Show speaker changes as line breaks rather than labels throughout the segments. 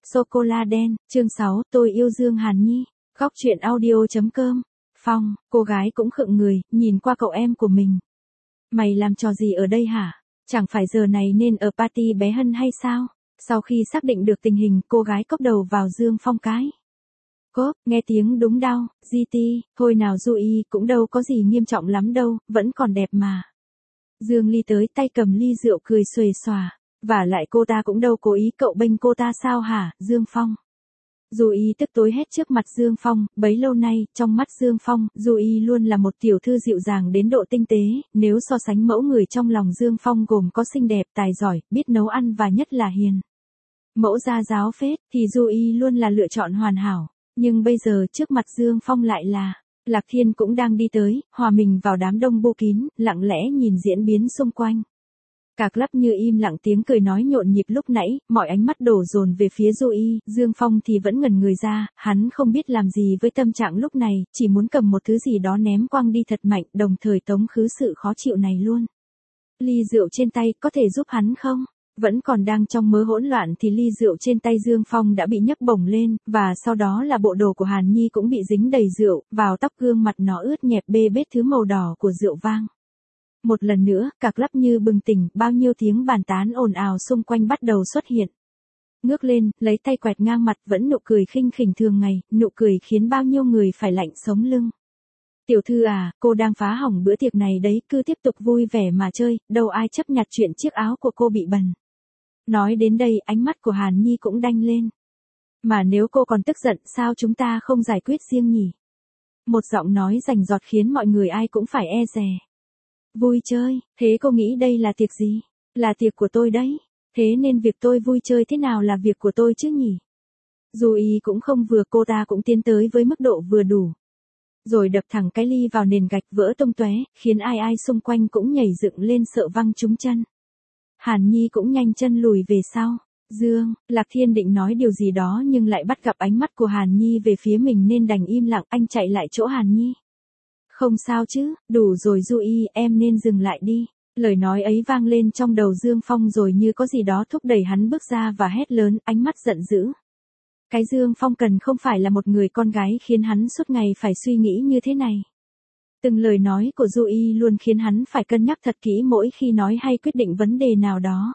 Sô-cô-la đen, chương 6, tôi yêu Dương Hàn Nhi. Góc truyện audio.com. Phong, cô gái cũng khựng người, nhìn qua cậu em của mình. Mày làm trò gì ở đây hả? Chẳng phải giờ này nên ở party bé Hân hay sao? Sau khi xác định được tình hình, cô gái cốc đầu vào Dương Phong cái. Cốp, nghe tiếng đúng đau, GT, thôi nào Du Y, cũng đâu có gì nghiêm trọng lắm đâu, vẫn còn đẹp mà. Dương Ly tới tay cầm ly rượu cười xuề xòa. Và lại cô ta cũng đâu cố ý cậu bênh cô ta sao hả, Dương Phong? Du Y tức tối hét trước mặt Dương Phong, bấy lâu nay, trong mắt Dương Phong, Du Y luôn là một tiểu thư dịu dàng đến độ tinh tế, nếu so sánh mẫu người trong lòng Dương Phong gồm có xinh đẹp, tài giỏi, biết nấu ăn và nhất là hiền. Mẫu gia giáo phết, thì Du Y luôn là lựa chọn hoàn hảo, nhưng bây giờ trước mặt Dương Phong lại là... Lạc Thiên cũng đang đi tới, hòa mình vào đám đông bu kín, lặng lẽ nhìn diễn biến xung quanh. Cả club như im lặng, tiếng cười nói nhộn nhịp lúc nãy, mọi ánh mắt đổ dồn về phía Du Y, Dương Phong thì vẫn ngẩn người ra, hắn không biết làm gì với tâm trạng lúc này, chỉ muốn cầm một thứ gì đó ném quăng đi thật mạnh, đồng thời tống khứ sự khó chịu này luôn. Ly rượu trên tay có thể giúp hắn không? Vẫn còn đang trong mớ hỗn loạn thì ly rượu trên tay Dương Phong đã bị nhấc bổng lên, và sau đó là bộ đồ của Hàn Nhi cũng bị dính đầy rượu, vào tóc gương mặt nó ướt nhẹp bê bết thứ màu đỏ của rượu vang. Một lần nữa, cả club như bừng tỉnh, bao nhiêu tiếng bàn tán ồn ào xung quanh bắt đầu xuất hiện. Ngước lên, lấy tay quẹt ngang mặt, vẫn nụ cười khinh khỉnh thường ngày, nụ cười khiến bao nhiêu người phải lạnh sống lưng. Tiểu thư à, cô đang phá hỏng bữa tiệc này đấy, cứ tiếp tục vui vẻ mà chơi, đâu ai chấp nhặt chuyện chiếc áo của cô bị bẩn. Nói đến đây, ánh mắt của Hàn Nhi cũng đanh lên. Mà nếu cô còn tức giận, sao chúng ta không giải quyết riêng nhỉ? Một giọng nói rành rọt khiến mọi người ai cũng phải e dè. Vui chơi, thế cô nghĩ đây là tiệc gì? Là tiệc của tôi đấy. Thế nên việc tôi vui chơi thế nào là việc của tôi chứ nhỉ? Du Y cũng không vừa, cô ta cũng tiến tới với mức độ vừa đủ. Rồi đập thẳng cái ly vào nền gạch vỡ tung tóe, khiến ai ai xung quanh cũng nhảy dựng lên sợ văng trúng chân. Hàn Nhi cũng nhanh chân lùi về sau. Lạc Thiên định nói điều gì đó nhưng lại bắt gặp ánh mắt của Hàn Nhi về phía mình nên đành im lặng, anh chạy lại chỗ Hàn Nhi. Không sao chứ, đủ rồi Du Y, em nên dừng lại đi. Lời nói ấy vang lên trong đầu Dương Phong rồi như có gì đó thúc đẩy hắn bước ra và hét lớn, ánh mắt giận dữ. Cái Dương Phong cần không phải là một người con gái khiến hắn suốt ngày phải suy nghĩ như thế này. Từng lời nói của Du Y luôn khiến hắn phải cân nhắc thật kỹ mỗi khi nói hay quyết định vấn đề nào đó.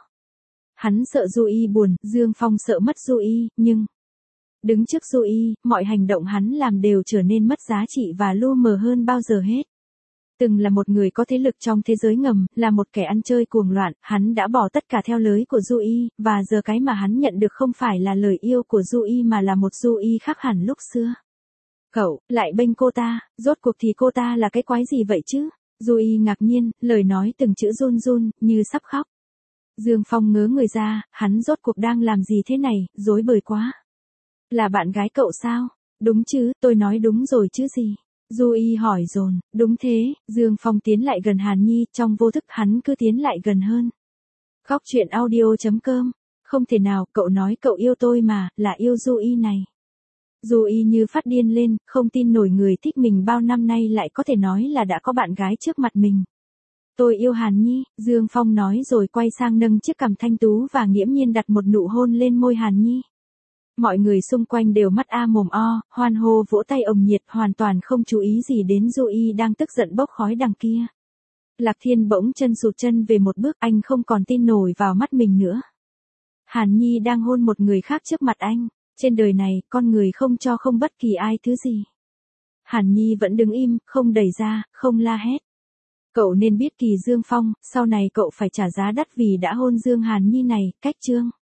Hắn sợ Du Y buồn, Dương Phong sợ mất Du Y, nhưng... Đứng trước Du Y, mọi hành động hắn làm đều trở nên mất giá trị và lu mờ hơn bao giờ hết. Từng là một người có thế lực trong thế giới ngầm, là một kẻ ăn chơi cuồng loạn, hắn đã bỏ tất cả theo lời của Du Y, và giờ cái mà hắn nhận được không phải là lời yêu của Du Y mà là một Du Y khác hẳn lúc xưa. Cậu, lại bênh cô ta, rốt cuộc thì cô ta là cái quái gì vậy chứ? Du Y ngạc nhiên, lời nói từng chữ run run, như sắp khóc. Dương Phong ngớ người ra, hắn rốt cuộc đang làm gì thế này, rối bời quá. Là bạn gái cậu sao? Đúng chứ, tôi nói đúng rồi chứ gì? Du Y hỏi dồn, đúng thế, Dương Phong tiến lại gần Hàn Nhi, trong vô thức hắn cứ tiến lại gần hơn. Góc truyện audio.com, không thể nào, cậu nói cậu yêu tôi mà, là yêu Du Y này. Du Y như phát điên lên, không tin nổi người thích mình bao năm nay lại có thể nói là đã có bạn gái trước mặt mình. Tôi yêu Hàn Nhi, Dương Phong nói rồi quay sang nâng chiếc cằm thanh tú và nghiễm nhiên đặt một nụ hôn lên môi Hàn Nhi. Mọi người xung quanh đều mắt a mồm o, hoan hô vỗ tay ồng nhiệt, hoàn toàn không chú ý gì đến Du Y đang tức giận bốc khói đằng kia. Lạc Thiên bỗng chân sụt chân về một bước, anh không còn tin nổi vào mắt mình nữa. Hàn Nhi đang hôn một người khác trước mặt anh, trên đời này, con người không cho không bất kỳ ai thứ gì. Hàn Nhi vẫn đứng im, không đẩy ra, không la hét. Cậu nên biết Kỳ Dương Phong, sau này cậu phải trả giá đắt vì đã hôn Dương Hàn Nhi này, cách chương.